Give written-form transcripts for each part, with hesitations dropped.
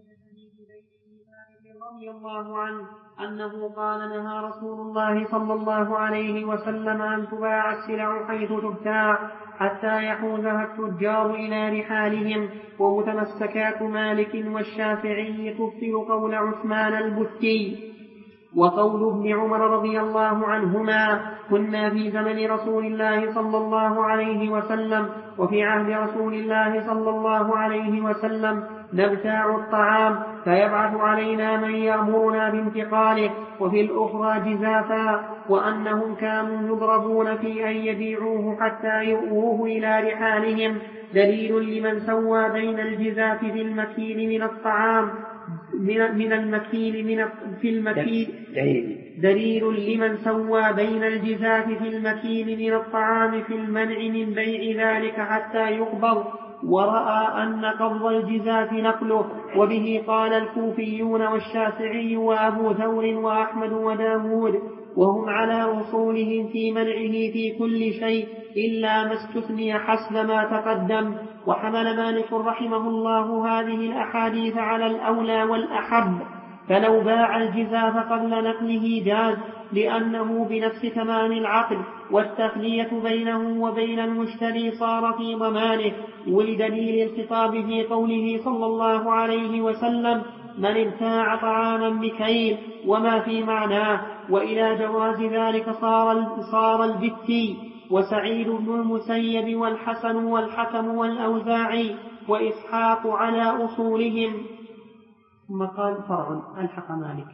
رضي الله عنه أنه قال نهى رسول الله صلى الله عليه وسلم أن تباع السلع حيث تبتاع حتى يحوزها التجار إلى رحالهم. ومتمسكات مالك والشافعي تبطل قول عثمان البتي. وقول ابن عمر رضي الله عنهما: كنا في زمن رسول الله صلى الله عليه وسلم وفي عهد رسول الله صلى الله عليه وسلم نبتاع الطعام فيبعث علينا من يأمرنا بانتقاله، وفي الأخرى جزافا، وأنهم كانوا يضربون في أن يبيعوه حتى يؤوه إلى رحالهم. دليل لمن سوى بين الجزاف في المكيل من الطعام من المكيل في المكيل دليل لمن سوى بين الجزاف في المكيل من الطعام في المنع من بيع ذلك حتى يقبض، ورأى أن قبض الجزاف نقله. وبه قال الكوفيون والشافعي وأبو ثور وأحمد وداود، وهم على أصولهم في منعه في كل شيء إلا ما استثني حسب ما تقدم. وحمل مالك رحمه الله هذه الأحاديث على الأولى والأحب، فلو باع الجزاف قبل نقله جاز، لأنه بنفس تمام العقد، والتخلية بينه وبين المشتري صار في ضمانه. ولدليل الخطاب في قوله صلى الله عليه وسلم: من ابتاع طعاما بكيل، وما في معناه. وإلى جواز ذلك صار البتي وسعيد بن المسيب والحسن والحكم والأوزاعي وإسحاق على أصولهم. ثم قال: فرع ألحق مالك.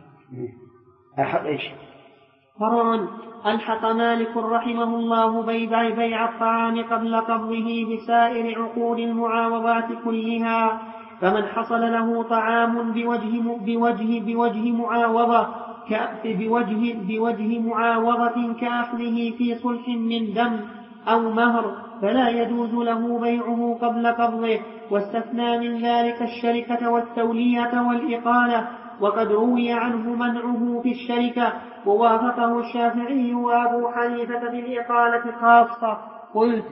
فرع ألحق مالك رحمه الله بيع الطعام قبل قبضه بسائر عقود المعاوضات كلها. فمن حصل له طعام بوجه معاوضة كأخذه في صلح من دم أو مهر، فلا يجوز له بيعه قبل قبضه. واستثنى من ذلك الشركة والتولية والإقالة، وقد روي عنه منعه في الشركة، ووافقه الشافعي وأبو حنيفة في الإقالة خاصة. قلت: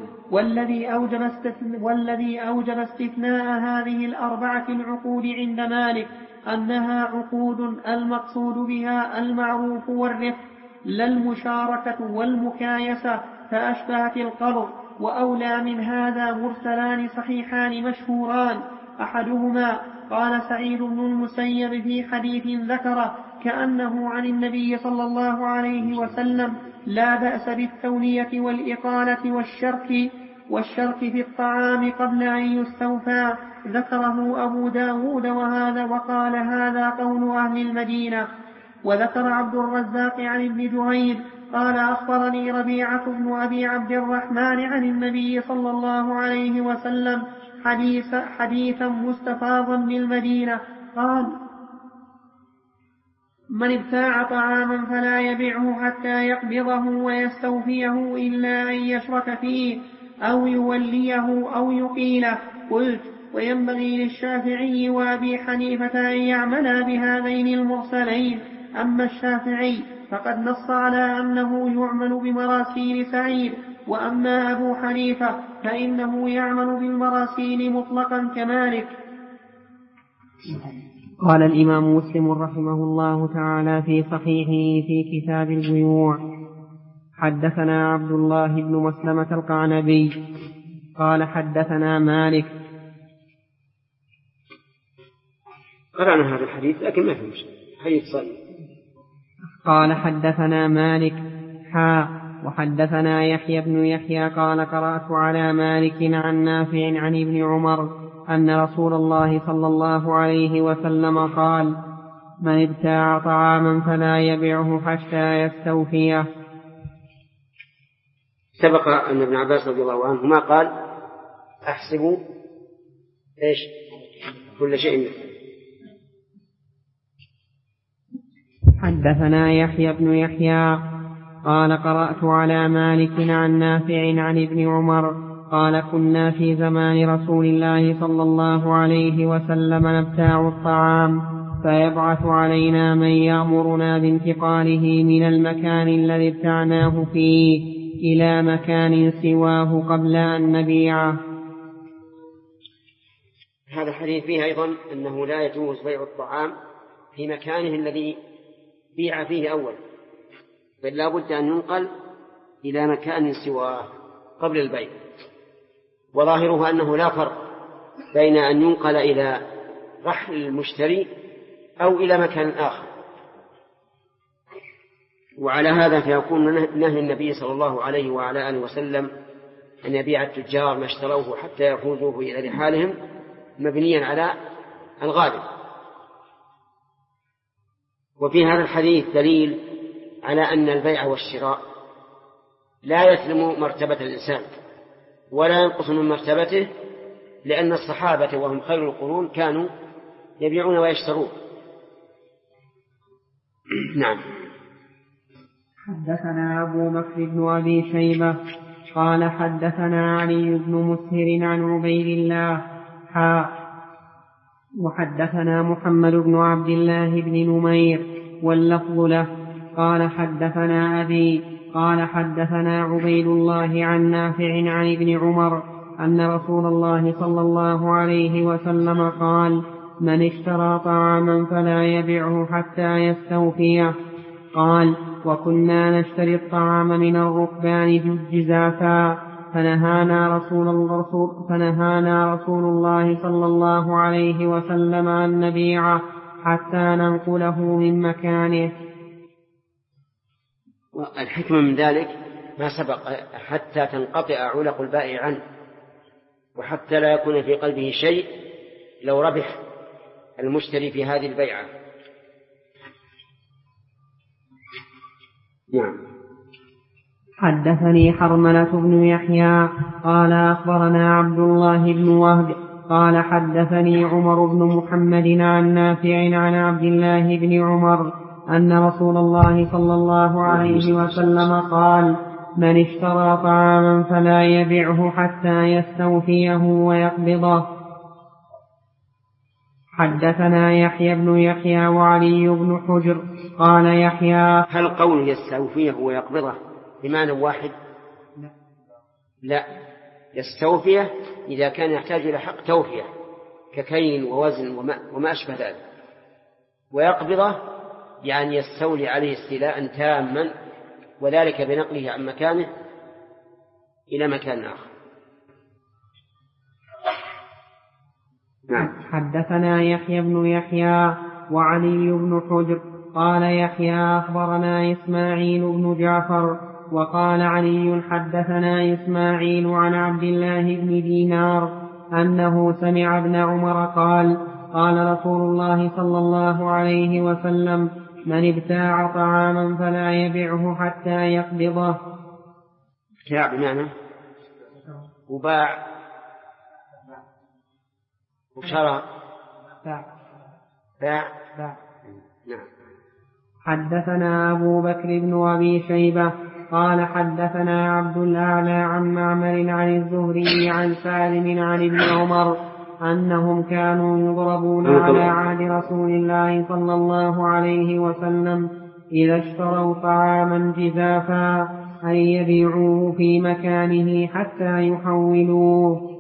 والذي أوجب استثناء هذه الأربعة العقود عند مالك أنها عقود المقصود بها المعروف والرفق، لا المشاركة والمكايسة، فأشبهت القبض. وأولى من هذا مرسلان صحيحان مشهوران. أحدهما قال سعيد بن المسيب في حديث ذكره كأنه عن النبي صلى الله عليه وسلم: لا بأس بالتولية والإقالة والشرك في الطعام قبل أن يستوفى. ذكره أبو داود وقال هذا قول أهل المدينة. وذكر عبد الرزاق عن ابن جريج قال: أخبرني ربيعة بن أبي عبد الرحمن عن النبي صلى الله عليه وسلم حديثا مستفاضا بالمدينة، قال: من ابتاع طعاما فلا يبيعه حتى يقبضه ويستوفيه إلا أن يشرك فيه أو يوليه أو يقيله. قلت: وينبغي للشافعي وأبي حنيفة أن يعملا بهذين المرسلين. أما الشافعي فقد نص على أنه يعمل بمراسيل سعيد، وأما أبو حنيفة فإنه يعمل بالمراسيل مطلقا كمالك. قال الإمام مسلم رحمه الله تعالى في صحيحه في كتاب البيوع: حدثنا عبد الله بن مسلمة القعنبي قال حدثنا مالك. قرأنا هذا الحديث لكن ما في مشكلة، حديث صحيح. قال حدثنا مالك وحدثنا يحيى بن يحيى قال قرأت على مالك عن نافع عن ابن عمر أن رسول الله صلى الله عليه وسلم قال: من ابتاع طعاما فلا يبيعه حتى يستوفيه. سبق أن ابن عباس رضي الله عنهما قال: أحسبوا كل شيء مثل. حدثنا يحيى بن يحيى قال قرأت على مالك عن نافع عن ابن عمر قال: كنا في زمان رسول الله صلى الله عليه وسلم نبتاع الطعام فيبعث علينا من يأمرنا بانتقاله من المكان الذي ابتعناه فيه إلى مكان سواه قبل أن نبيعه. هذا الحديث فيه أيضا أنه لا يجوز بيع الطعام في مكانه الذي بيع فيه أول، بل لا بد أن ينقل إلى مكان سواه قبل البيع. وظاهره أنه لا فرق بين أن ينقل إلى رحل المشتري أو إلى مكان آخر. وعلى هذا فيكون نهي النبي صلى الله عليه وعلى آله وسلم أن يبيع التجار ما اشتروه حتى يفوزوه إلى رحالهم مبنيا على الغالب. وفي هذا الحديث دليل على أن البيع والشراء لا يسلم مرتبة الإنسان ولا ينقص من مرتبته، لأن الصحابة وهم خير القرون كانوا يبيعون ويشترون. نعم. حدثنا أبو بكر بن أبي شيبة قال حدثنا علي بن مسهر عن عبيد الله وحدثنا محمد بن عبد الله بن نمير واللفظ له قال حدثنا أبي قال حدثنا عبيد الله عن نافع عن ابن عمر أن رسول الله صلى الله عليه وسلم قال: من اشترى طعاما فلا يبعه حتى يستوفيه. قال: وكنا نشتري الطعام من الركبان جزافا فنهانا رسول الله صلى الله عليه وسلم أن نبيعه حتى ننقله من مكانه. الحكمة من ذلك ما سبق، حتى تنقطع علق البائع عنه، وحتى لا يكون في قلبه شيء لو ربح المشتري في هذه البيعة. نعم. حدثني حرملة بن يحيى قال أخبرنا عبد الله بن وهب قال حدثني عمر بن محمد عن نافع عن عبد الله بن عمر أن رسول الله صلى الله عليه وسلم قال: من اشترى طعاما فلا يبعه حتى يستوفيه ويقبضه. حدثنا يحيى بن يحيى وعلي بن حجر قال يحيى: هل قول يستوفيه ويقبضه بمعنى واحد؟ لا، يستوفيه إذا كان يحتاج إلى حق توفيه ككيل ووزن وما أشبه ذلك، ويقبضه يعني يستولي عليه استيلاء تاما، وذلك بنقله عن مكانه إلى مكان آخر. نعم. حدثنا يحيى بن يحيى وعلي بن حجر قال يحيى أخبرنا إسماعيل بن جعفر وقال علي حدثنا إسماعيل عن عبد الله بن دينار أنه سمع ابن عمر قال: قال رسول الله صلى الله عليه وسلم: من ابتاع طعاما فلا يبعه حتى يقبضه. ابتاع بمعنى وباع وشرى. باع. نعم. حدثنا أبو بكر بن أبي شيبة قال حدثنا عبد الأعلى عن معمر عن الزهري عن سالم عن ابن عمر أنهم كانوا يضربون على عهد رسول الله صلى الله عليه وسلم إذا اشتروا طعاما جزافا أن يبيعوه في مكانه حتى يحولوه.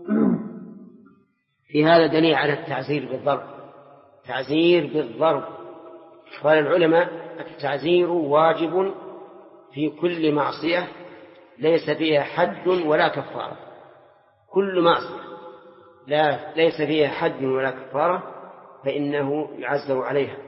في هذا دليل على التعزير بالضرب. تعزير بالضرب. قال العلماء: التعزير واجب في كل معصية ليس فيها حد ولا كفارة. كل معصية ليس فيها حد ولا كفارة فإنه يعزر عليها.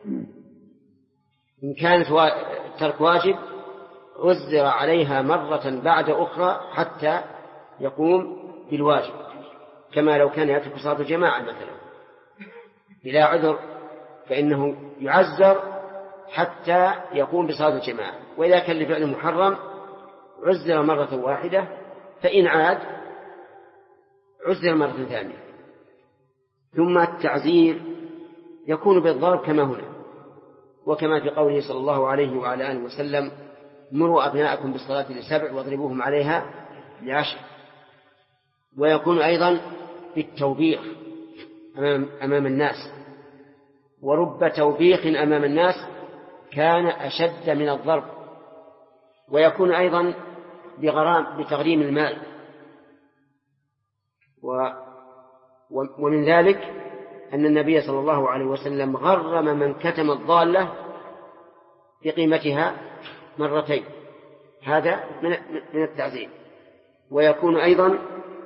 إن كانت ترك واجب عزر عليها مرة بعد أخرى حتى يقوم بالواجب، كما لو كان يترك صلاة الجماعة مثلا بلا عذر فإنه يعزر حتى يقوم بصلاة الجماعة. وإذا كان لفعل محرم عزر مرة واحدة، فإن عاد عزر مرة ثانية. ثم التعزير يكون بالضرب كما هنا، وكما في قوله صلى الله عليه وعلى آله وسلم: مروا أبناءكم بالصلاة ل7 واضربوهم عليها ل10. ويكون أيضا بالتوبيخ أمام الناس، ورب توبيخ أمام الناس كان أشد من الضرب. ويكون أيضا بتغريم المال. ومن ذلك أن النبي صلى الله عليه وسلم غرم من كتم الضالة بقيمتها مرتين، هذا من التعزير. ويكون أيضا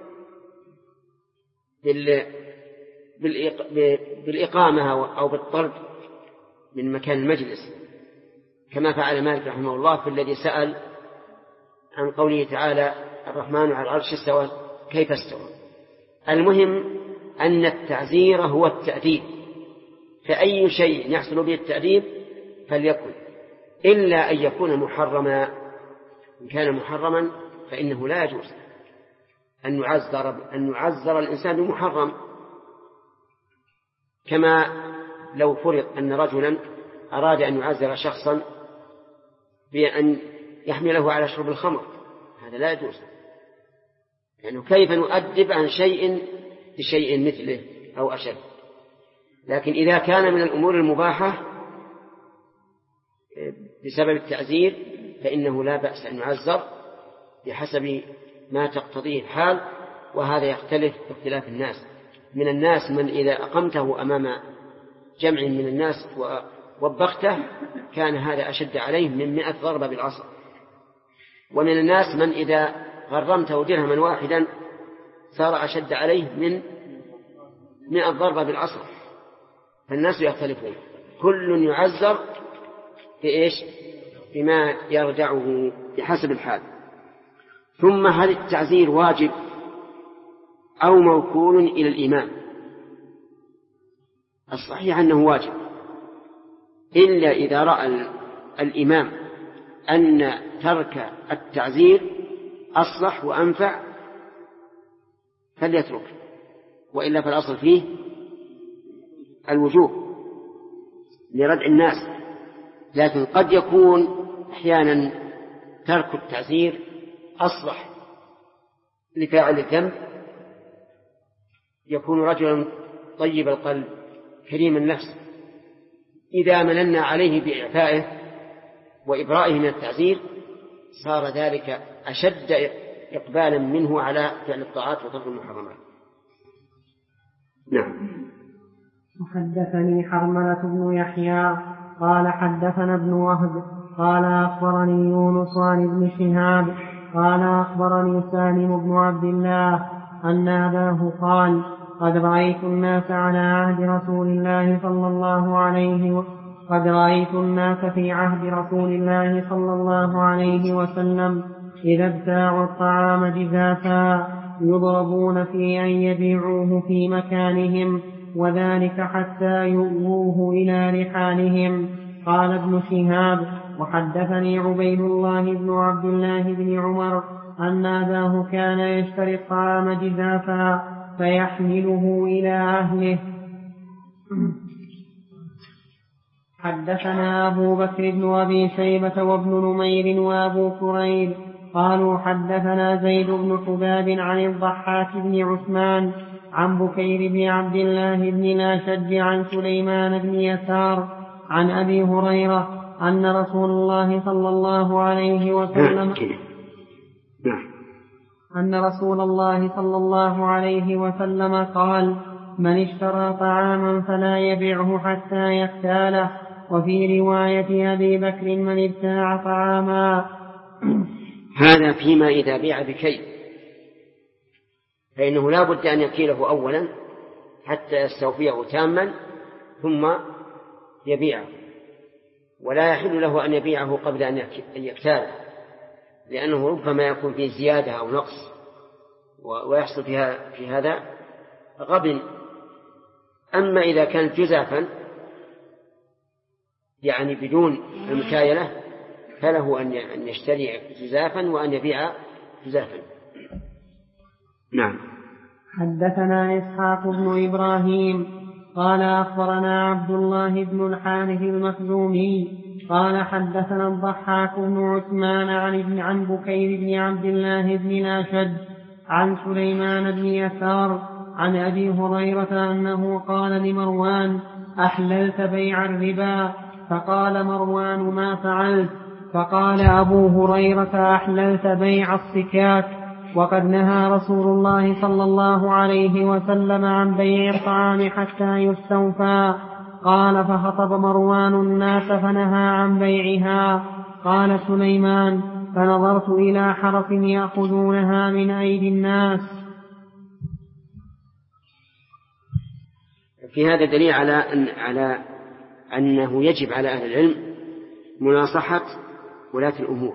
بالإقامة أو بالطرد من مكان المجلس، كما فعل مالك رحمه الله في الذي سأل عن قوله تعالى الرحمن على العرش استوى كيف استوى. المهم أن التعزير هو التأديب، فأي شيء يحصل به التأديب فليكن، إلا أن يكون محرما. إن كان محرما فإنه لا يجوز أن يعزر الإنسان بمحرم، كما لو فرض أن رجلا أراد أن يعزر شخصا بأن يحمله على شرب الخمر، هذا لا يجوز، يعني كيف نؤدب عن شيء بشيء مثله أو أشد. لكن إذا كان من الأمور المباحة بسبب التعزير فإنه لا بأس أن يعزر بحسب ما تقتضيه الحال، وهذا يختلف باختلاف الناس. من الناس من إذا أقمته أمام جمع من الناس ووبخته كان هذا أشد عليه من 100 ضربة بالعصا، ومن الناس من إذا غرمته درهما واحدا صار أشد عليه من 100 ضربة بالعصا. فالناس يختلفون، كل يعزر بإيش؟ بما يرجعه بحسب الحال. ثم هل التعزير واجب أو موكول إلى الإمام؟ الصحيح أنه واجب، إلا إذا رأى الإمام أن ترك التعزير أصلح وأنفع فليترك، وإلا فالأصل فيه الوجوب لردع الناس. لكن قد يكون أحيانا ترك التعزير أصلح لفاعل الذنب، يكون رجلا طيب القلب كريم النفس، إذا مننا عليه بإعفائه وإبرائه من التعزير صار ذلك أشد إقبالا منه على فعل الطاعات وترك المحرمات. نعم. وحدثني حرملة بن يحيى قال حدثنا ابن وهب قال أخبرني يونس عن ابن شهاب قال أخبرني سالم بن عبد الله أن أباه قال قد رأيت الناس على عهد رسول الله صلى الله عليه قد رأيت الناس في عهد رسول الله صلى الله عليه وسلم إذا ابتاعوا الطعام جزافا يضربون في أن يبيعوه في مكانهم، وذلك حتى يؤووه إلى رحالهم. قال ابن شهاب وحدثني عبيد الله بن عبد الله بن عمر أن أباه كان يشتري الطعام جزافا فيحمله إلى أهله. حدثنا أبو بكر بن أبي شيبة وابن نمير وأبو كريب قالوا حدثنا زيد بن حباب عن الضحاك بن عثمان عن بكير بن عبد الله بن الأشج عن سليمان بن يسار عن أبي هريرة أن رسول الله صلى الله عليه وسلم قال من اشترى طعاما فلا يبيعه حتى يختاله. وفي رواية أبي بكر من ابتاع طعاما. هذا فيما إذا بيع بكيل، فإنه لا بد أن يكيله أولا حتى يستوفيه تاما ثم يبيعه، ولا يحل له أن يبيعه قبل أن يكتاله، لأنه ربما يكون فيه زيادة أو نقص ويحصل في هذا غبن. أما إذا كان جزافا يعني بدون المكايلة فله أن يشتري جزافا وأن يبيع جزافا. نعم. حدثنا إسحاق بن إبراهيم قال أخبرنا عبد الله بن الحارث المخزومي قال حدثنا الضحاك بن عثمان عن بكير بن عبد الله بن الأشج عن سليمان بن يسار عن أبي هريرة أنه قال لمروان أحللت بيع الربا؟ فقال مروان ما فعلت؟ فقال أبو هريرة أحللت بيع الصكاك؟ وقد نهى رسول الله صلى الله عليه وسلم عن بيع الطعام حتى يستوفى. قال فخطب مروان الناس فنهى عن بيعها. قال سليمان فنظرت إلى حرف يأخذونها من أيدي الناس. في هذا دليل على أنه يجب على أهل العلم مناصحة ولاة الأمور،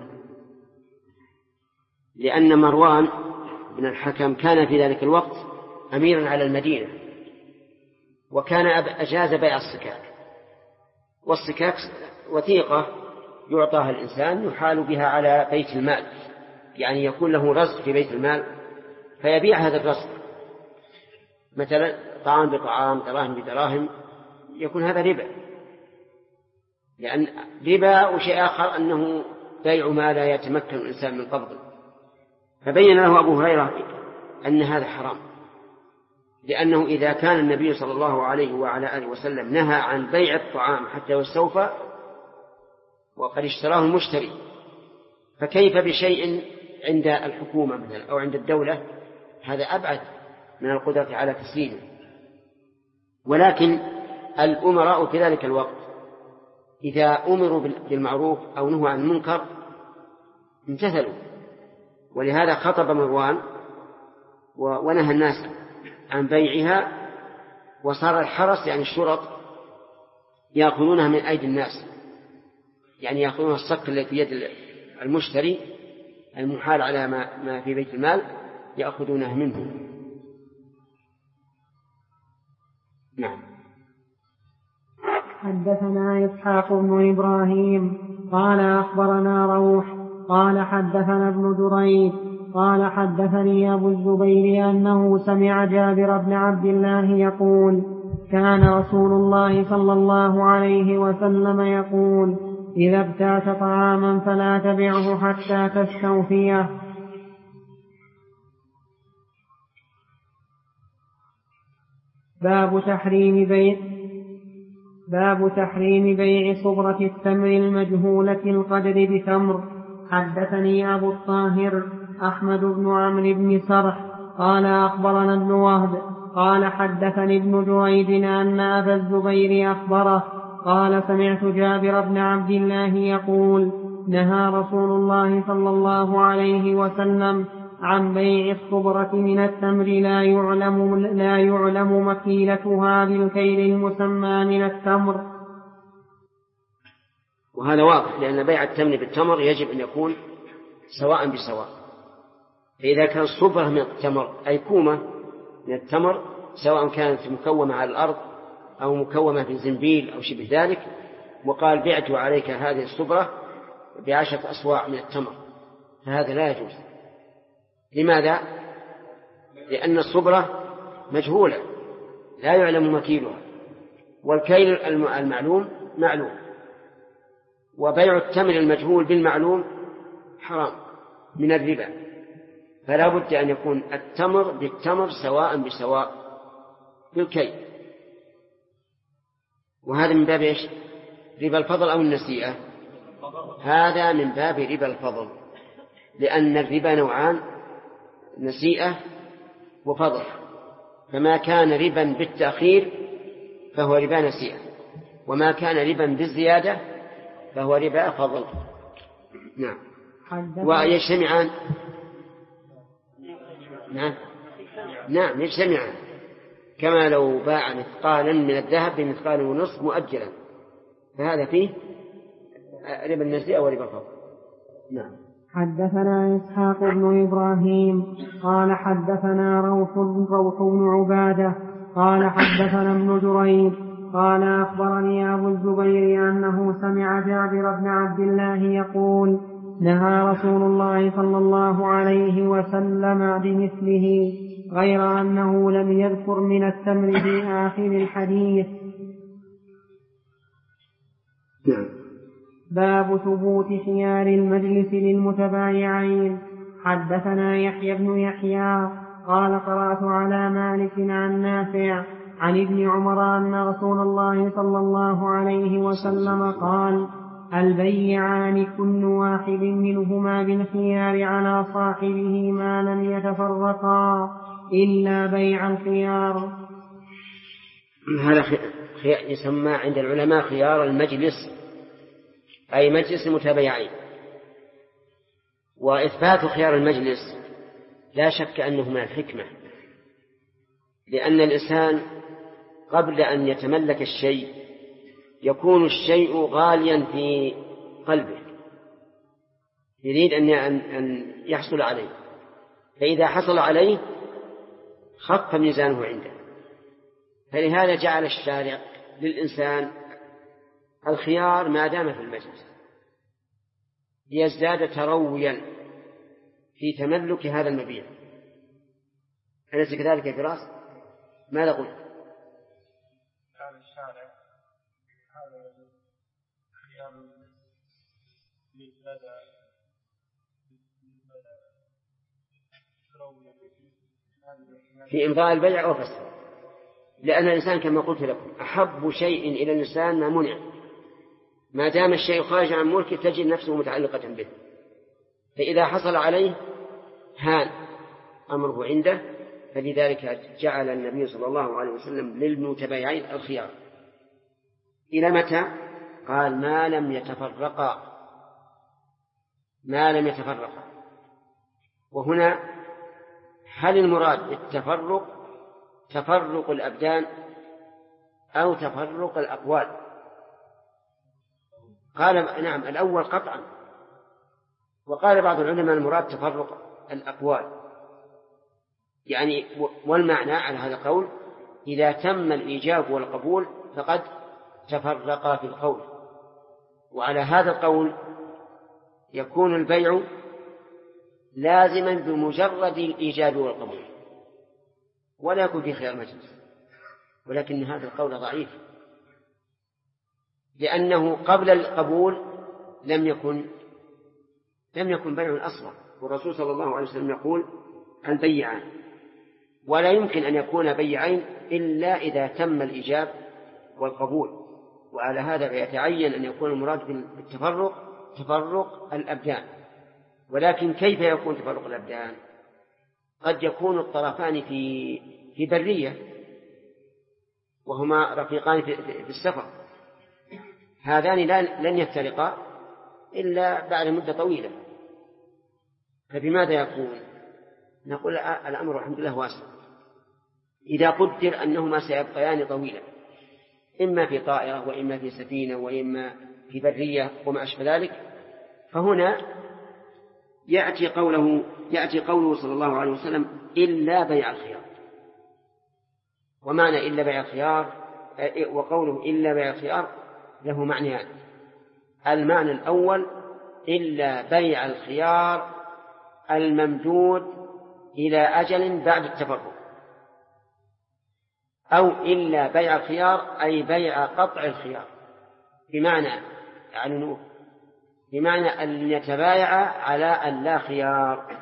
لأن مروان بن الحكم كان في ذلك الوقت أميرا على المدينة، وكان أجاز بيع الصكاك، والصكاك وثيقة يعطاها الإنسان يحال بها على بيت المال، يعني يكون له رزق في بيت المال فيبيع هذا الرزق، مثلا طعام بطعام، دراهم بدراهم، يكون هذا ربا، لأن ربا وشيء آخر أنه بيع ما لا يتمكن الإنسان من قبضه. فبين له أبو هريرة أن هذا حرام، لأنه إذا كان النبي صلى الله عليه وعلى آله وسلم نهى عن بيع الطعام حتى يستوفى وقد اشتراه المشتري، فكيف بشيء عند الحكومة مثلا أو عند الدولة؟ هذا أبعد من القدرة على تسليمه. ولكن الأمراء في ذلك الوقت إذا أمروا بالمعروف أو نهوا عن المنكر امتثلوا، ولهذا خطب مروان ونهى الناس عن بيعها، وصار الحرس يعني الشرط يأخذونها من أيدي الناس، يعني يأخذون الصك الذي في يد المشتري المحال على ما في بيت المال يأخذونه منه. نعم. حدثنا إسحاق بن إبراهيم قال أخبرنا روح قال حدثنا ابن دريد قال حدثني أبو الزبير أنه سمع جابر بن عبد الله يقول كان رسول الله صلى الله عليه وسلم يقول إذا ابتعت طعاما فلا تبعه حتى تستوفيه. باب تحريم بيع صبرة التمر المجهولة القدر بتمر. حدثني أبو الطاهر أحمد بن عمرو بن سرح قال أخبرنا ابن وهب قال حدثني ابن جريج أن أبا الزبير أخبره قال سمعت جابر بن عبد الله يقول نهى رسول الله صلى الله عليه وسلم عن بيع الصبرة من التمر لا يعلم مكيلتها بالكيل المسمى من التمر. وهذا واضح، لأن بيع التمر بالتمر يجب أن يكون سواء بسواء. فإذا كان صبرة من التمر أي كومة من التمر، سواء كانت مكومة على الأرض أو مكومة في زنبيل أو شبه ذلك، وقال بعت عليك هذه الصبرة ب10 أصواع من التمر، فهذا لا يجوز. لماذا؟ لأن الصبرة مجهولة لا يعلم مكيلها، والكيل المعلوم معلوم، وبيع التمر المجهول بالمعلوم حرام من الربا. فلا بد أن يكون التمر بالتمر سواء بسواء بالكيل. وهذا من باب إيش؟ ربا الفضل أو النسيئة؟ هذا من باب ربا الفضل، لأن الربا نوعان، نسيئة وفضل، فما كان ربا بالتأخير فهو ربا نسيئة، وما كان ربا بالزيادة فهو ربا فضل. نعم. ويجتمعان. نعم يجتمعان، كما لو باع مثقالا من الذهب بمثقال ونصف مؤجلا، فهذا فيه ربا النسيئة وربا الفضل. نعم. حدثنا إسحاق بن إبراهيم قال حدثنا روح بن عبادة قال حدثنا ابن جريج قال أخبرني أبو الزبير أنه سمع جابر بن عبد الله يقول نهى رسول الله صلى الله عليه وسلم بمثله غير أنه لم يذكر من التمر في آخر الحديث. باب ثبوت خيار المجلس للمتبايعين. حدثنا يحيى بن يحيى قال قرأت على مالك عن نافع عن ابن عمر أن رسول الله صلى الله عليه وسلم قال البيعان كل واحد منهما بالخيار على صاحبه ما لم يتفرقا إلا بيع الخيار. هذا يسمى عند العلماء خيار المجلس، أي مجلس المتبايعين. وإثبات خيار المجلس لا شك أنه من الحكمة، لأن الإنسان قبل أن يتملك الشيء يكون الشيء غاليا في قلبه، يريد أن يحصل عليه، فإذا حصل عليه خف ميزانه عنده. فلهذا جعل الشارع للإنسان الخيار ما دام في المجلس ليزداد ترويا في تملك هذا المبيع. أليس كذلك يا فراس؟ ماذا قلت؟ قال الشارع هذا خيار في إمضاء البيع أو فسخه، لأن الإنسان كما قلت لكم أحب شيء إلى الإنسان ما منع، ما دام الشيء خارج عن ملكه تجد نفسه متعلقة به، فإذا حصل عليه هان أمره عنده. فلذلك جعل النبي صلى الله عليه وسلم للمتبايعين الخيار. إلى متى؟ قال ما لم يتفرقا، ما لم يتفرقا. وهنا هل المراد بالتفرق تفرق الأبدان أو تفرق الأقوال؟ قال نعم الأول قطعا. وقال بعض العلماء المراد تفرق الأقوال، يعني والمعنى على هذا القول إذا تم الإيجاب والقبول فقد تفرقا في القول. وعلى هذا القول يكون البيع لازما بمجرد الإيجاب والقبول ولا يكون في خيار مجلس. ولكن هذا القول ضعيف، لأنه قبل القبول لم يكن بيع أصلا. والرسول صلى الله عليه وسلم يقول البيعان، ولا يمكن أن يكون بيعين إلا إذا تم الإيجاب والقبول. وعلى هذا يتعين أن يكون المراد بالتفرق تفرق الأبدان. ولكن كيف يكون تفرق الأبدان؟ قد يكون الطرفان في برية وهما رفيقان في السفر، هذان لن يفترقا إلا بعد مدة طويلة، فبماذا يكون؟ نقول الأمر الحمد لله واسع. إذا قدر أنهما سيبقيان طويلا، إما في طائرة وإما في سفينة وإما في برية وما أشبه ذلك، فهنا يأتي قوله صلى الله عليه وسلم إلا بيع الخيار. ومعنى إلا بيع الخيار وقوله إلا بيع الخيار له معنيان. المعنى الأول إلا بيع الخيار الممدود إلى أجل بعد التفرق، أو إلا بيع الخيار أي بيع قطع الخيار، بمعنى أن يتبايع على أن لا خيار.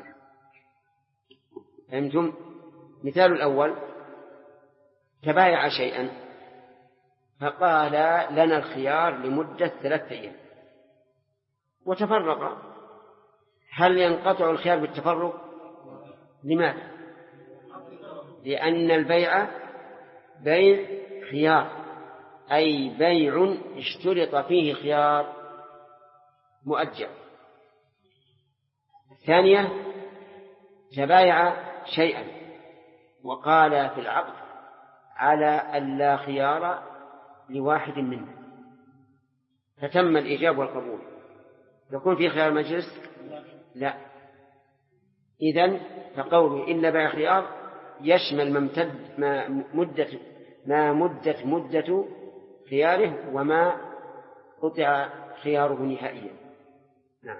فهمتم؟ مثال الأول تبايع شيئا فقال لنا الخيار لمدة 3 أيام وتفرق، هل ينقطع الخيار بالتفرق؟ لماذا؟ لأن البيع بيع خيار، أي بيع اشترط فيه خيار مؤجل. الثانية تبايع شيئا وقال في العقد على أن لا خيار لواحد منه، فتم الإيجاب والقبول، يكون في خيار مجلس؟ لا. إذن فقوله إلا بيع خيار يشمل مدة خياره وما قطع خياره نهائيا. نعم.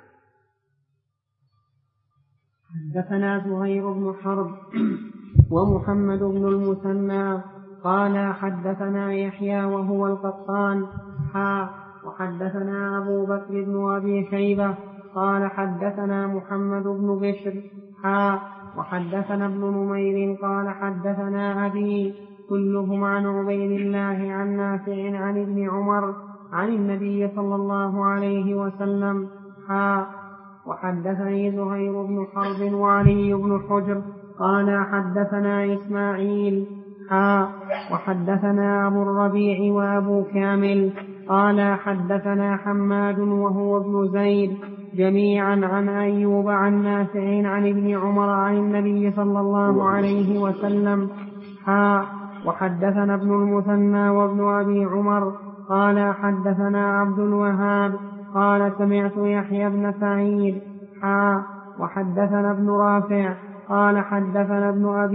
حدثنا زهير بن حرب ومحمد بن المثنى قال حدثنا يحيى وهو القطان وحدثنا أبو بكر بن أبي شيبة قال حدثنا محمد بن بشر وحدثنا ابن نمير قال حدثنا أبي كلهم عن عبيد الله عن نافع عن ابن عمر عن النبي صلى الله عليه وسلم. وحدثني زهير بن حرب وعلي بن حجر قال حدثنا إسماعيل وحدثنا أبو الربيع وأبو كامل قال حدثنا حماد وهو ابن زيد جميعا عن أيوب عن نافع عن ابن عمر عن النبي صلى الله عليه وسلم. وحدثنا ابن المثنى وابن أبي عمر قال حدثنا عبد الوهاب قال سمعت يحيى بن سعيد وحدثنا ابن رافع قال حدثنا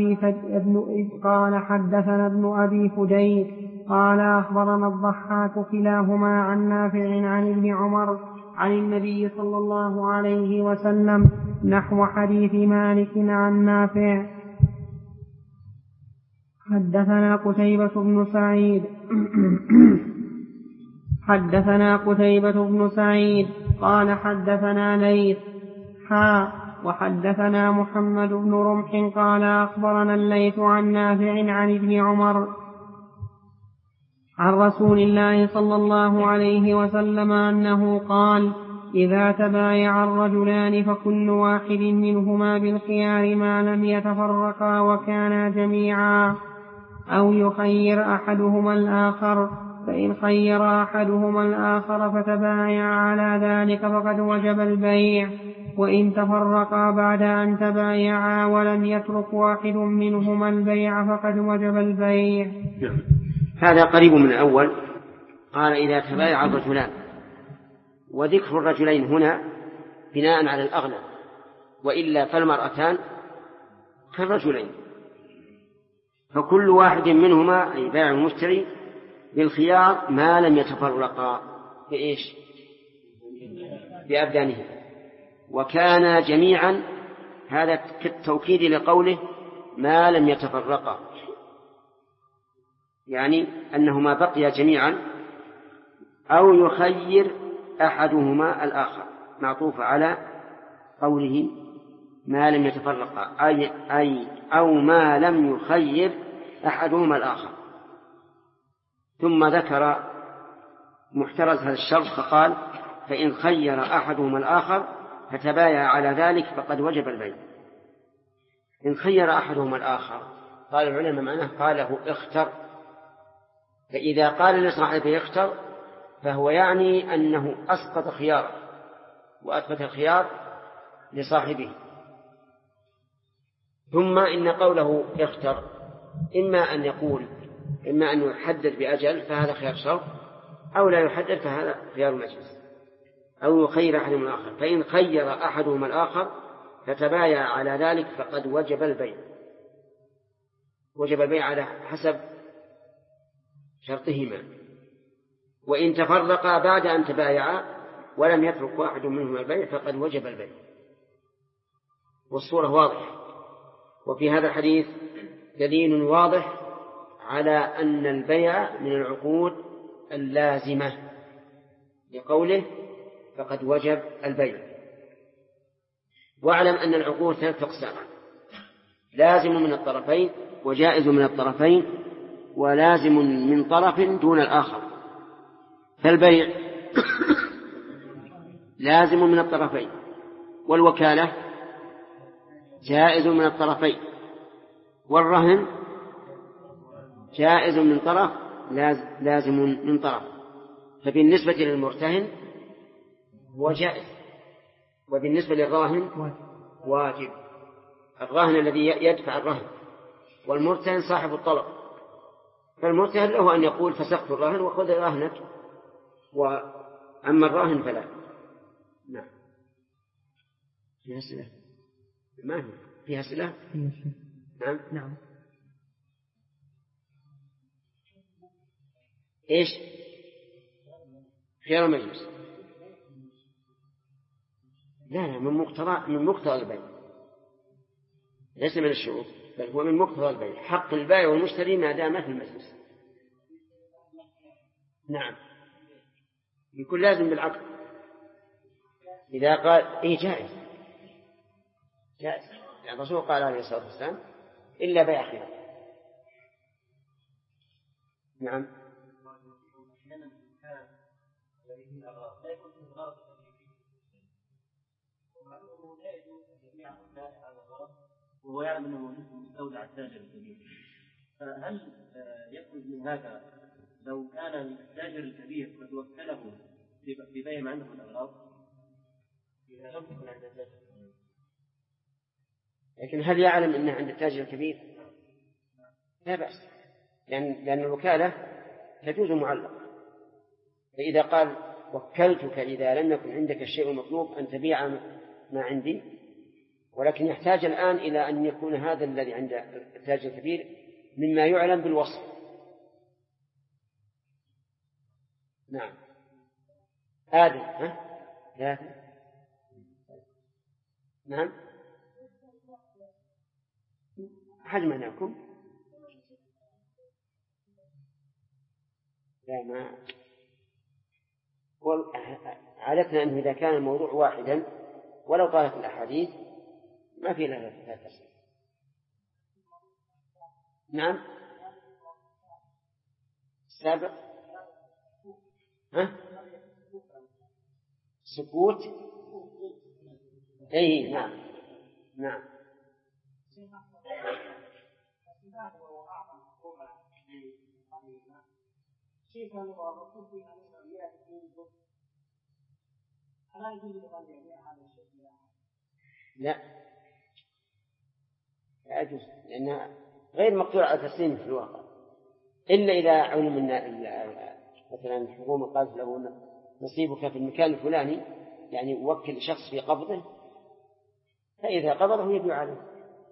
ابن أبي فديك قال أخبرنا الضحاك كلاهما عن نافع عن ابن عمر عن النبي صلى الله عليه وسلم نحو حديث مالك عن نافع. حدثنا قتيبة بن سعيد قال حدثنا ليث وحدثنا محمد بن رمح قال أخبرنا الليث عن نافع عن ابن عمر عن رسول الله صلى الله عليه وسلم أنه قال إذا تبايع الرجلان فكل واحد منهما بالخيار ما لم يتفرقا وكانا جميعا أو يخير أحدهما الآخر فإن خير أحدهما الآخر فتبايع على ذلك فقد وجب البيع وإن تفرقا بعد أن تبايعا ولم يترك واحد منهما البيع فقد وجب البيع. هذا قريب من الأول. قال إذا تبايع الرجلان، وذكر الرجلين هنا بناء على الأغلب، وإلا فالمرأتان كالرجلين، فكل واحد منهما أي بائع المشتري بالخيار ما لم يتفرقا بإيش؟ بأبدانهم وكان جميعا، هذا كالتوكيد لقوله ما لم يتفرقا، يعني أنهما بقيا جميعا أو يخير أحدهما الآخر، معطوف على قوله ما لم يتفرقا أي أو ما لم يخير أحدهما الآخر. ثم ذكر محترز هذا الشرط فقال فإن خير أحدهما الآخر فتبايع على ذلك فقد وجب البيع. إن خير أحدهما الآخر قال العلماء معناه قاله اختر، فإذا قال لصاحبه اختر فهو يعني أنه أسقط خياره وأثبت الخيار لصاحبه. ثم إن قوله اختر إما أن يحدد بأجل فهذا خيار شرط، أو لا يحدد فهذا خيار مجلس، أو يخير أحدهما الآخر. فإن خير أحدهما الآخر فتبايع على ذلك فقد وجب البيع. وجب البيع على حسب شرطهما. وإن تفرقا بعد أن تبايعا ولم يترك واحد منهما البيع فقد وجب البيع. والصورة واضحة. وفي هذا الحديث دليل واضح على أن البيع من العقود اللازمة لقوله فقد وجب البيع. واعلم أن العقود ثلاثة أقسام: لازم من الطرفين، وجائز من الطرفين، ولازم من طرف دون الآخر. فالبيع لازم من الطرفين، والوكالة جائز من الطرفين، والرهن جائز من طرف لازم من طرف. فبالنسبة للمرتهن هو جائز، وبالنسبة للراهن واجب. الراهن الذي يدفع الرهن، والمرتهن صاحب الطلب. فالمرتهن له أن يقول فسخت الراهن وخذ راهنك، وأما الراهن فلا. نعم. فيها أسئلة؟ ما هي فيها أسئلة؟ نعم. إيش؟ خيار المجلس. لا من مقتضى البيع، ليس من الشروط، بل هو من مقتضى البيع. حق البائع والمشتري ما دام في المجلس. نعم، يكون لازم بالعقد. إذا قال جائز، يعني الرسول قال عليه الصلاة والسلام إلا بيع خيار. نعم. لا يكون في الغرض وهو يعلم أنه مستودع التاجر الكبير، فهل يخرج من هذا لو كان التاجر الكبير قد وكله ببيع ما عنده من الأغراض إذا لم تكن عند التاجر؟ لكن هل يعلم أنه عند التاجر الكبير؟ لا بأس، لأن الوكالة تجوز معلقة. فإذا قال وكلتك إذا لم يكن عندك الشيء المطلوب أن تبيع ما عندي، ولكن يحتاج الآن إلى أن يكون هذا الذي عند التاجر الكبير مما يعلم بالوصف. نعم. آدم لا. نعم. حجمناكم لا ما عادتنا أنه إذا كان الموضوع واحدا ولو طالت الأحاديث ما في لها تفسير. نعم. السابق سكوت. أي نعم نعم. لا يجوز لأنها غير مقدور على تسليمه في الواقع، إلا إذا علم أن مثلا الحكومة قالت له نصيبك في المكان الفلاني، يعني وكل شخص في قبضه، فإذا قبضه يبيع عليه.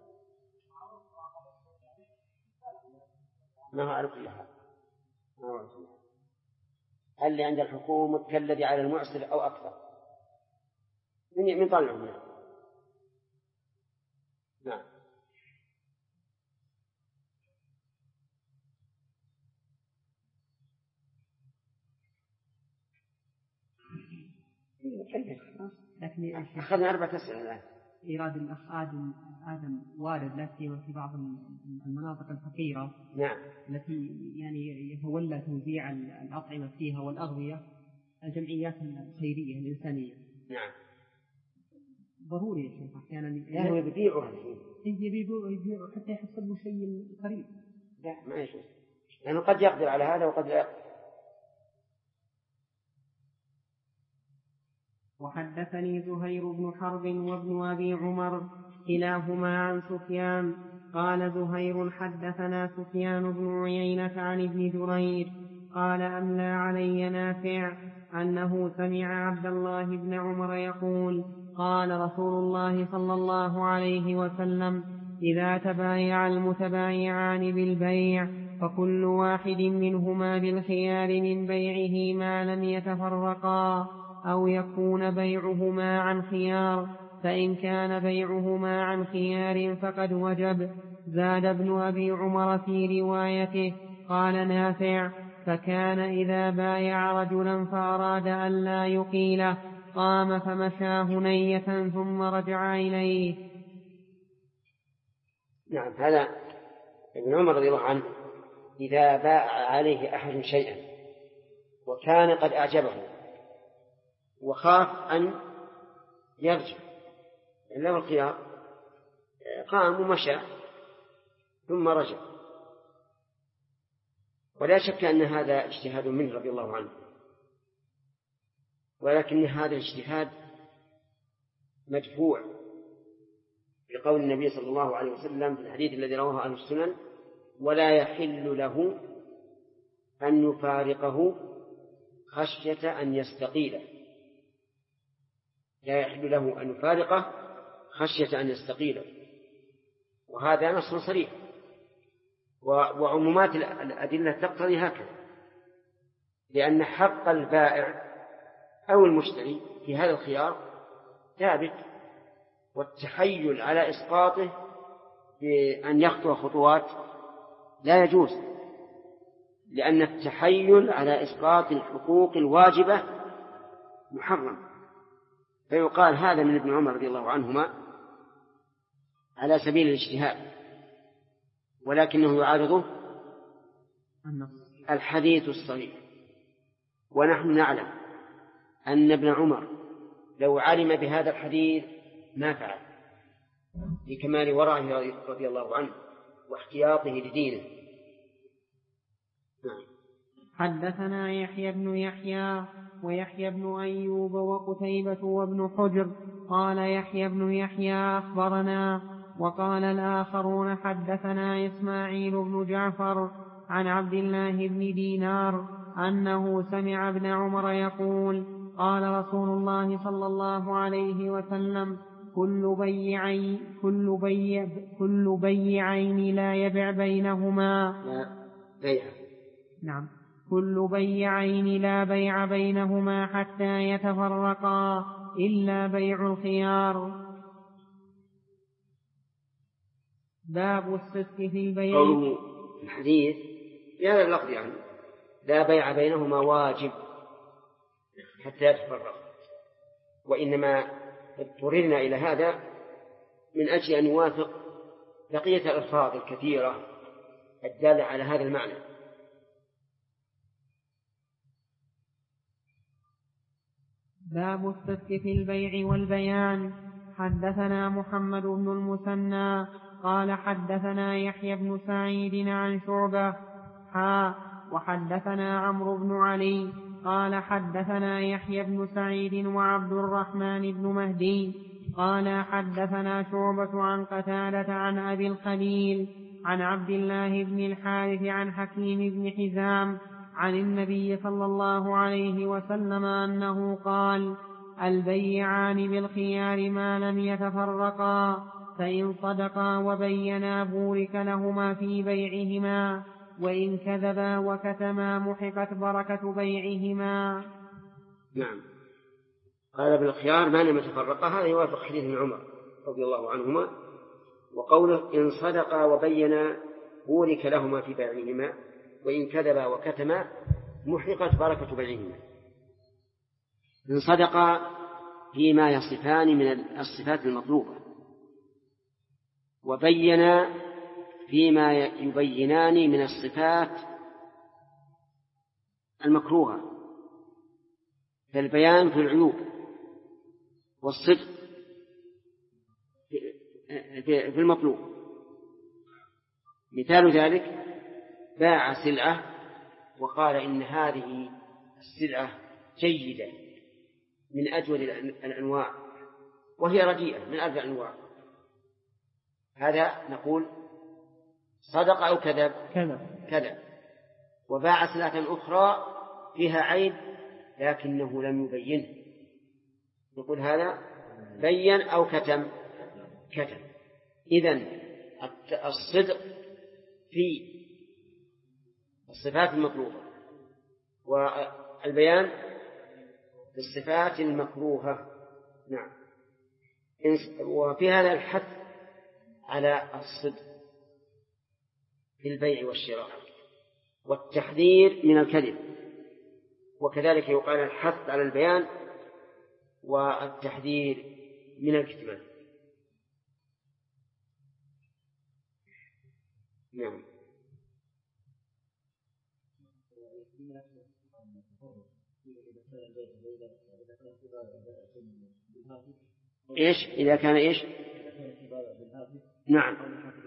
ما هو على كل حال اللي عند الحكومة كالذي على المعسر أو أكثر من طلعه منه. نعم. لكن أخذنا 4 أسئلة الآن. إيراد الأخ آدم وارد، لا سيما في بعض المناطق الفقيرة نعم التي يعني يتولى توزيع الأطعمة فيها والأغذية الجمعيات الخيرية الإنسانية. نعم. ضروري يا شيخ أحيانا لا هو يبيعها يبيعوا حتى يحصل له شيء قريب. لا ما يجوز، لأنه قد يقدر على هذا وقد لا يقدر. وحدثني زهير بن حرب وابن أبي عمر كلاهما عن سفيان قال زهير حدثنا سفيان بن عيينة عن ابن جريج قال أملى علي نافع أنه سمع عبد الله بن عمر يقول قال رسول الله صلى الله عليه وسلم إذا تبايع المتبايعان بالبيع فكل واحد منهما بالخيار من بيعه ما لم يتفرقا أو يكون بيعهما عن خيار، فإن كان بيعهما عن خيار فقد وجب. زاد ابن أبي عمر في روايته قال نافع فكان إذا بايع رجلا فأراد أن لا يقيله قام فمشى هنية ثم رجع إليه. نعم. هذا ابن عمر رضي الله عنه إذا باع عليه أحد شيئا وكان قد أعجبه وخاف أن يرجع له الخيار قام ومشى ثم رجع، ولا شك أن هذا اجتهاد منه رضي الله عنه، ولكن هذا الاجتهاد مدفوع بقول النبي صلى الله عليه وسلم في الحديث الذي رواه أهل السنن ولا يحل له أن يفارقه خشية أن يستقيله. لا يحل له أن يفارقه خشية أن يستقيله، وهذا نص صريح، وعمومات الأدلة تقتضي هكذا، لأن حق البائع أو المشتري في هذا الخيار ثابت، والتحيل على إسقاطه بأن يخطو خطوات لا يجوز، لأن التحيل على إسقاط الحقوق الواجبة محرم. فيقال هذا من ابن عمر رضي الله عنهما على سبيل الاجتهاد، ولكنه يعارضه الحديث الصحيح. ونحن نعلم أن ابن عمر لو علم بهذا الحديث ما فعل، لكمال ورعه رضي الله عنه واحتياطه لدينه. حدثنا يحيى بن يحيى ويحيى بن أيوب وقتيبة وابن حجر قال يحيى بن يحيى أخبرنا، وقال الآخرون حدثنا إسماعيل بن جعفر عن عبد الله بن دينار أنه سمع ابن عمر يقول قال رسول الله صلى الله عليه وسلم كل بيعين لا يبع بينهما كل بيعين لا بيع بينهما حتى يتفرقا إلا بيع الخيار. باب الصدق في البيع. قوله الحديث بهذا اللفظ يعني لا بيع بينهما واجب حتى يتفرق، وإنما اضطررنا إلى هذا من أجل أن يوافق بقية الألفاظ الكثيرة الدالة على هذا المعنى. باب الصدق في البيع والبيان. حدثنا محمد بن المثنى قال حدثنا يحيى بن سعيد عن شعبة وحدثنا عمرو بن علي قال حدثنا يحيى بن سعيد وعبد الرحمن بن مهدي قال حدثنا شعبة عن قتادة عن أبي الخليل عن عبد الله بن الحارث عن حكيم بن حزام عن النبي صلى الله عليه وسلم أنه قال البيعان بالخيار ما لم يتفرقا، فإن صدقا وبينا بورك لهما في بيعهما، وإن كذبا وكتما محقت بركة بيعهما. نعم. قال بالخيار ما لم يتفرقا، هذا يوافق حديث ابن عمر رضي الله عنهما، وقوله إن صدقا وبينا بورك لهما في بيعهما، وإن كذبا وكتما محقت بركة بيعهما. إن صدقا فيما يصفان من الصفات المطلوبة، وبينا فيما يبينان من الصفات المكروهة، فالبيان في العيوب والصدق في المطلوب. مثال ذلك باع سلعة وقال إن هذه السلعة جيدة من أجود الأنواع وهي رديئة من أرجع الأنواع، هذا نقول صدق أو كذب؟ كذب. وباع سلعة أخرى فيها عيب لكنه لم يبينه، نقول هذا بين أو كتم؟ إذن الصدق في الصفات المطلوبة والبيان في الصفات المكروهة. نعم. وفي هذا الحث على الصدق في البيع والشراء والتحذير من الكذب، وكذلك يقال الحث على البيان والتحذير من الكتمان. نعم. إيش إذا كان إيش؟ نعم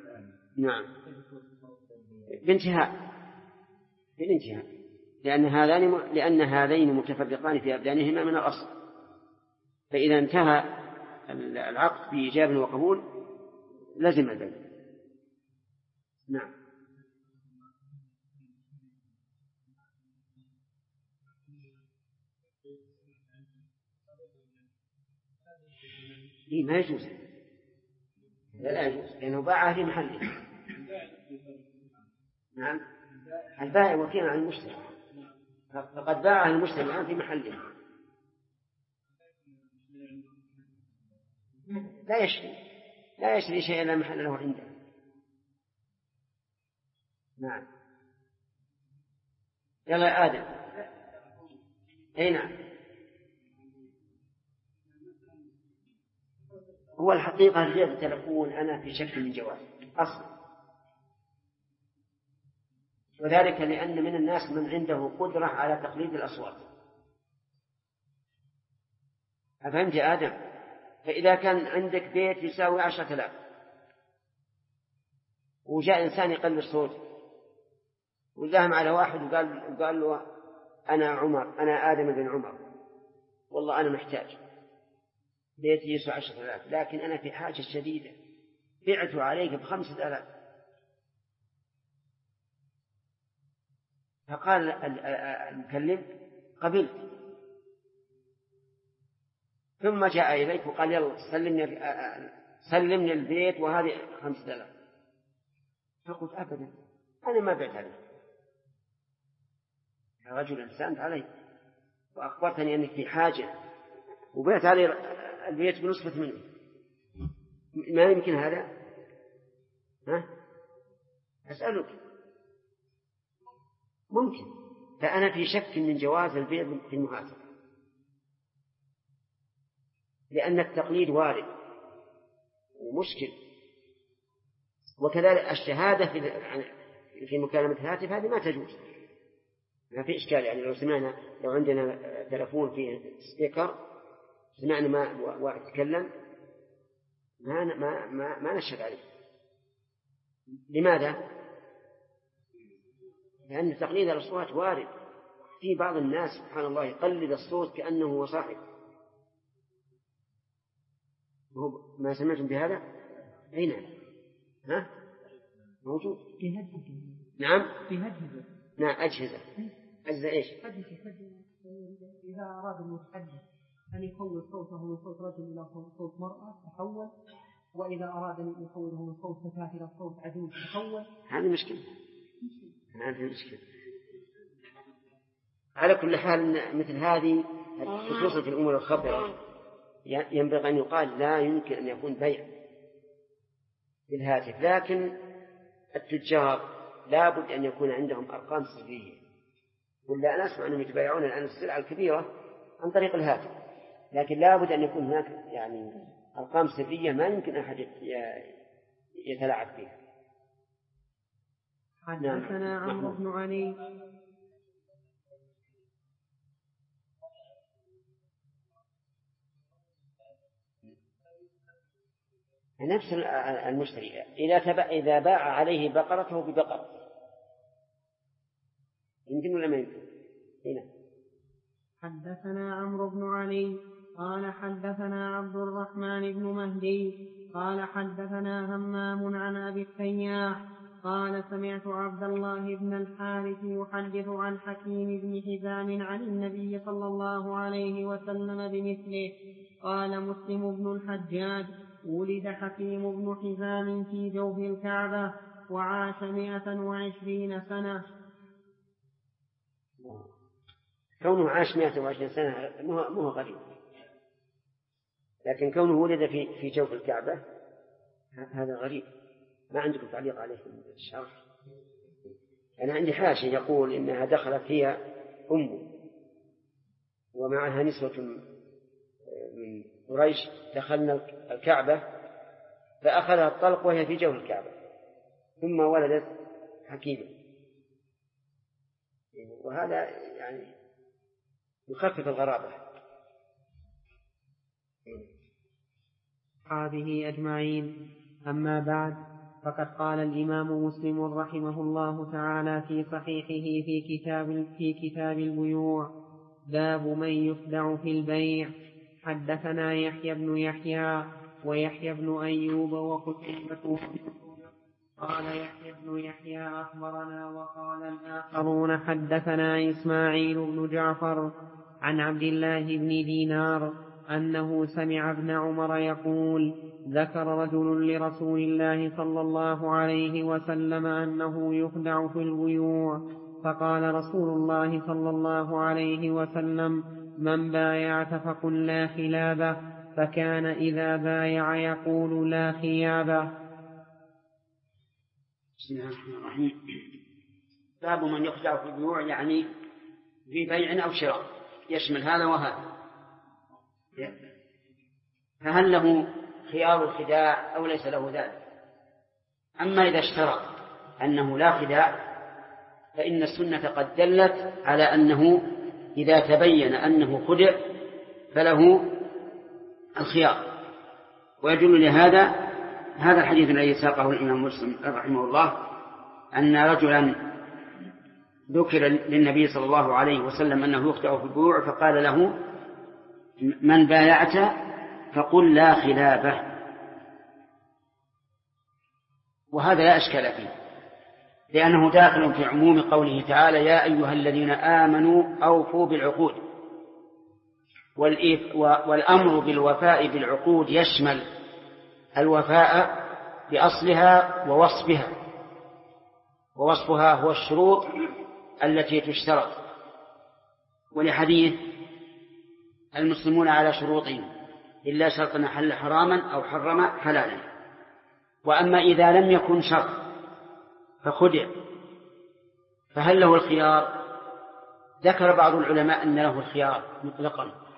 بانتهاء لأن هذين متفرقان في أبدانهما من الأصل، فإذا انتهى العقد بإيجاب وقبول لزم البيع. نعم. ما يجوز، لا يجوز لأنه باعه في محله. نعم. البائع وكيل عن المشتري، فقد باعه المشتري الآن في محله، لا يشتري شيئا لا محل له عنده. نعم. يلا يا آدم. أي نعم. هو الحقيقة الجد تلقون أنا في شك من جواز أصلا، وذلك لأن من الناس من عنده قدرة على تقليد الأصوات، أفهمت يا آدم؟ فإذا كان عندك بيت يساوي 10,000 وجاء إنسان يقلل صوت وذهب على واحد وقال له أنا عمر، أنا آدم بن عمر، والله أنا محتاج، بيتي يسوى 10,000 لكن أنا في حاجة شديدة، بعته عليك ب5,000. فقال المكلم قبلت، ثم جاء إليك وقال يلا سلمني البيت وهذه 5,000. فقلت أبدا أنا ما بعت عليك يا رجل، إنسان علي وأخبرتني أنك في حاجة وبعت علي البيت بنصفة منه، ما يمكن هذا؟ ها؟ أسألك، ممكن. فأنا في شك من جواز البيع في المحاسبة، لأن التقليد وارد ومشكل. وكذلك الشهادة في مكالمة الهاتف هذه ما تجوز، ما في إشكال. يعني لو عندنا تلفون فيه سبيكر سمعنا ما واحد يتكلم ما نشهد عليه. لماذا؟ لأن تقليد الأصوات وارد. في بعض الناس سبحان الله يقلد الصوت كأنه هو صاحب. ما سمعتم بهذا؟ أين؟ ها؟ موجود؟ نعم؟ نعم أجهزة. أجهزة إيش؟ إذا أراد المتحدث أن يحول صوته من صوت رجل إلى صوت مرأة تحول، وإذا أراد أن يحوله من صوت فتاة إلى صوت عجوز تحول. هذه مشكلة. على كل حال مثل هذه خصوصا في الأمور الخطرة ينبغي أن يقال لا يمكن أن يكون بيع بالهاتف، لكن التجار لا بد أن يكون عندهم أرقام سرية، ولا أنا أسمع أنهم يتبايعون الآن السلعة الكبيرة عن طريق الهاتف، لكن لا بد أن يكون هناك يعني أرقام سرية ما يمكن أحد يتلاعب فيها. حدثنا عمرو بن علي نفس المشتري إذا باع عليه بقرته ببقر يمكن ولا ما يمكن؟ هنا. حدثنا عمرو بن علي قال حدثنا عبد الرحمن بن مهدي قال حدثنا همام عن أبي التياح قال سمعت عبد الله بن الحارث يحدث عن حكيم بن حزام عن النبي صلى الله عليه وسلم بمثله. قال مسلم بن الحجاج ولد حكيم بن حزام في جوف الكعبة وعاش 120 سنة. كونه عاش 120 سنة مو غريب، لكن كونه ولد في جوف الكعبة هذا غريب. ما عندكم تعليق عليه في الشرح؟ أنا عندي حاشية يقول إنها دخلت هي أمه ومعها نسوة من قريش دخلنا الكعبة فأخذها الطلق وهي في جوف الكعبة ثم ولدت حكيمة، وهذا يعني يخفف الغرابة. هذه أجمعين. أما بعد، فقد قال الإمام مسلم رحمه الله تعالى في صحيحه في كتاب البيوع: باب من يخدع في البيع. حدثنا يحيى بن يحيى ويحيى بن أيوب وقتيبة. قال يحيى بن يحيى أخبرنا، وقال الآخرون حدثنا إسماعيل بن جعفر عن عبد الله بن دينار أنه سمع ابن عمر يقول: ذكر رجل لرسول الله صلى الله عليه وسلم أنه يخدع في البيوع، فقال رسول الله صلى الله عليه وسلم: من بايعت فقل لا خلابه، فكان إذا بايع يقول لا خيابه. بسم الله الرحمن الرحيم. باب من يخدع في البيوع، يعني في بيع أو شراء، يشمل هذا وهذا. فهل له خيار الخداع أو ليس له ذلك؟ أما إذا اشترط أنه لا خداع فإن السنة قد دلت على أنه إذا تبين أنه خدع فله الخيار. ويدل لهذا هذا الحديث الذي ساقه الإمام مسلم رحمه الله، أن رجلا ذكر للنبي صلى الله عليه وسلم أنه يخطئ في البيوع، فقال له: من بايعت فقل لا خلافه. وهذا لا أشكال فيه، لأنه داخل في عموم قوله تعالى: يا أيها الذين آمنوا أوفوا بالعقود. والأمر بالوفاء بالعقود يشمل الوفاء بأصلها ووصفها، ووصفها هو الشروط التي تشترط، ولحديث: المسلمون على شروطهم إلا شرطا حل حراما أو حرم حلالا. وأما إذا لم يكن شرط فخدع، فهل له الخيار؟ ذكر بعض العلماء أن له الخيار مطلقا،